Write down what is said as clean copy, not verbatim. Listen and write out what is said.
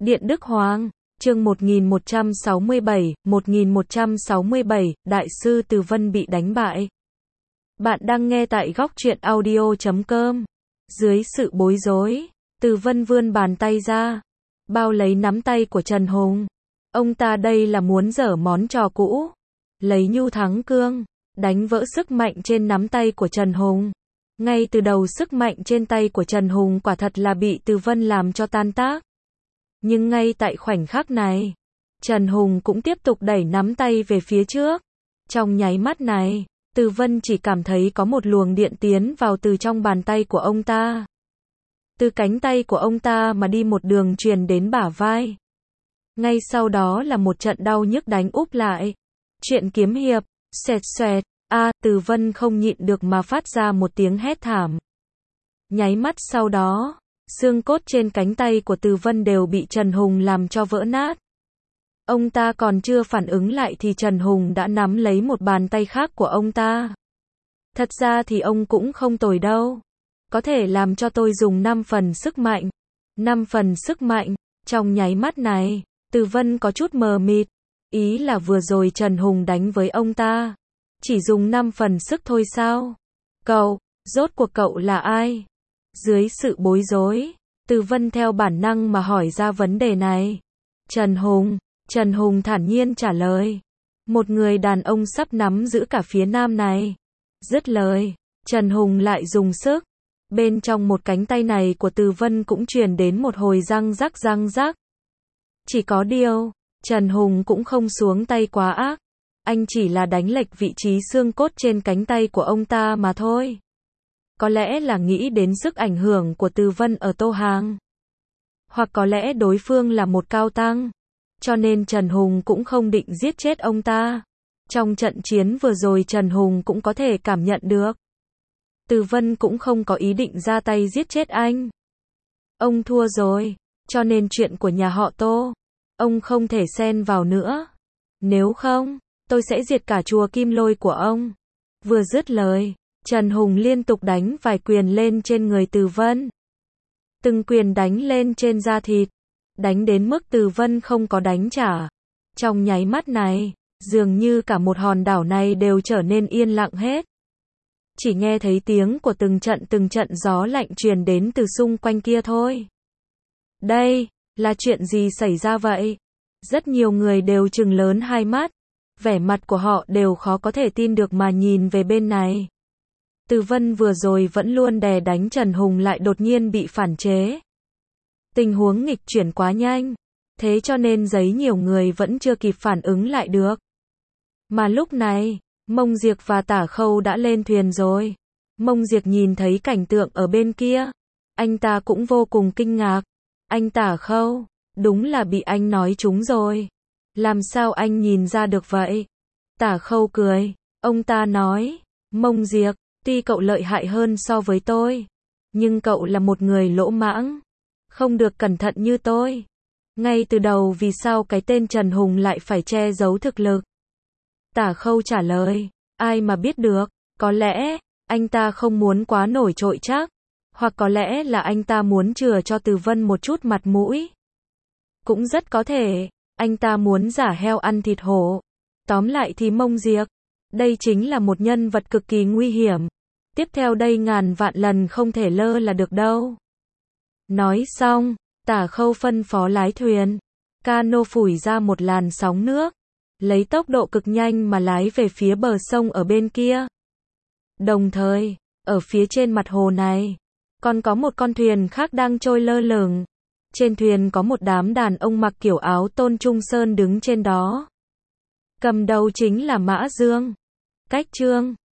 Điện Đức Hoàng, chương 1167, Đại sư Từ Vân bị đánh bại. Bạn đang nghe tại góc truyện audio.com. Dưới sự bối rối, Từ Vân vươn bàn tay ra, bao lấy nắm tay của Trần Hùng. Ông ta đây là muốn giở món trò cũ, lấy nhu thắng cương, đánh vỡ sức mạnh trên nắm tay của Trần Hùng. Ngay từ đầu sức mạnh trên tay của Trần Hùng quả thật là bị Từ Vân làm cho tan tác. Nhưng ngay tại khoảnh khắc này, Trần Hùng cũng tiếp tục đẩy nắm tay về phía trước. Trong nháy mắt này, Từ Vân chỉ cảm thấy có một luồng điện tiến vào từ trong bàn tay của ông ta. Từ cánh tay của ông ta mà đi một đường truyền đến bả vai. Ngay sau đó là một trận đau nhức đánh úp lại. Chuyện kiếm hiệp, xoẹt xoẹt, Từ Vân không nhịn được mà phát ra một tiếng hét thảm. Nháy mắt sau đó, xương cốt trên cánh tay của Từ Vân đều bị Trần Hùng làm cho vỡ nát. Ông ta còn chưa phản ứng lại thì Trần Hùng đã nắm lấy một bàn tay khác của ông ta. Thật ra thì ông cũng không tồi đâu. Có thể làm cho tôi dùng 5 phần sức mạnh. 5 phần sức mạnh. Trong nháy mắt này, Từ Vân có chút mờ mịt. Ý là vừa rồi Trần Hùng đánh với ông ta. Chỉ dùng 5 phần sức thôi sao? Rốt cuộc cậu là ai? Dưới sự bối rối, Từ Vân theo bản năng mà hỏi ra vấn đề này. Trần Hùng thản nhiên trả lời. Một người đàn ông sắp nắm giữ cả phía nam này. Dứt lời, Trần Hùng lại dùng sức. Bên trong một cánh tay này của Từ Vân cũng truyền đến một hồi răng rắc. Chỉ có điều, Trần Hùng cũng không xuống tay quá ác. Anh chỉ là đánh lệch vị trí xương cốt trên cánh tay của ông ta mà thôi. Có lẽ là nghĩ đến sức ảnh hưởng của Từ Vân ở Tô Hàng. Hoặc có lẽ đối phương là một cao tăng. Cho nên Trần Hùng cũng không định giết chết ông ta. Trong trận chiến vừa rồi Trần Hùng cũng có thể cảm nhận được. Từ Vân cũng không có ý định ra tay giết chết anh. Ông thua rồi, cho nên chuyện của nhà họ Tô, ông không thể xen vào nữa. Nếu không, tôi sẽ diệt cả chùa Kim Lôi của ông. Vừa dứt lời, Trần Hùng liên tục đánh vài quyền lên trên người Từ Vân. Từng quyền đánh lên trên da thịt, đánh đến mức Từ Vân không có đánh trả. Trong nháy mắt này, dường như cả một hòn đảo này đều trở nên yên lặng hết. Chỉ nghe thấy tiếng của từng trận gió lạnh truyền đến từ xung quanh kia thôi. Đây, là chuyện gì xảy ra vậy? Rất nhiều người đều trừng lớn hai mắt. Vẻ mặt của họ đều khó có thể tin được mà nhìn về bên này. Từ Vân vừa rồi vẫn luôn đè đánh Trần Hùng lại đột nhiên bị phản chế. Tình huống nghịch chuyển quá nhanh. Thế cho nên nhiều người vẫn chưa kịp phản ứng lại được. Mà lúc này, Mông Diệp và Tả Khâu đã lên thuyền rồi. Mông Diệp nhìn thấy cảnh tượng ở bên kia. Anh ta cũng vô cùng kinh ngạc. Anh Tả Khâu, đúng là bị anh nói trúng rồi. Làm sao anh nhìn ra được vậy? Tả Khâu cười. Ông ta nói, Mông Diệp, tuy cậu lợi hại hơn so với tôi. Nhưng cậu là một người lỗ mãng. Không được cẩn thận như tôi. Ngay từ đầu vì sao cái tên Trần Hùng lại phải che giấu thực lực? Tả Khâu trả lời, ai mà biết được, có lẽ, anh ta không muốn quá nổi trội chắc, hoặc có lẽ là anh ta muốn chừa cho Từ Vân một chút mặt mũi. Cũng rất có thể, anh ta muốn giả heo ăn thịt hổ. Tóm lại thì Mông Diệp, đây chính là một nhân vật cực kỳ nguy hiểm. Tiếp theo đây ngàn vạn lần không thể lơ là được đâu. Nói xong, Tả Khâu phân phó lái thuyền, cano phủi ra một làn sóng nước. Lấy tốc độ cực nhanh mà lái về phía bờ sông ở bên kia. Đồng thời, ở phía trên mặt hồ này, còn có một con thuyền khác đang trôi lơ lửng. Trên thuyền có một đám đàn ông mặc kiểu áo Tôn Trung Sơn đứng trên đó. Cầm đầu chính là Mã Dương, Cách Trương,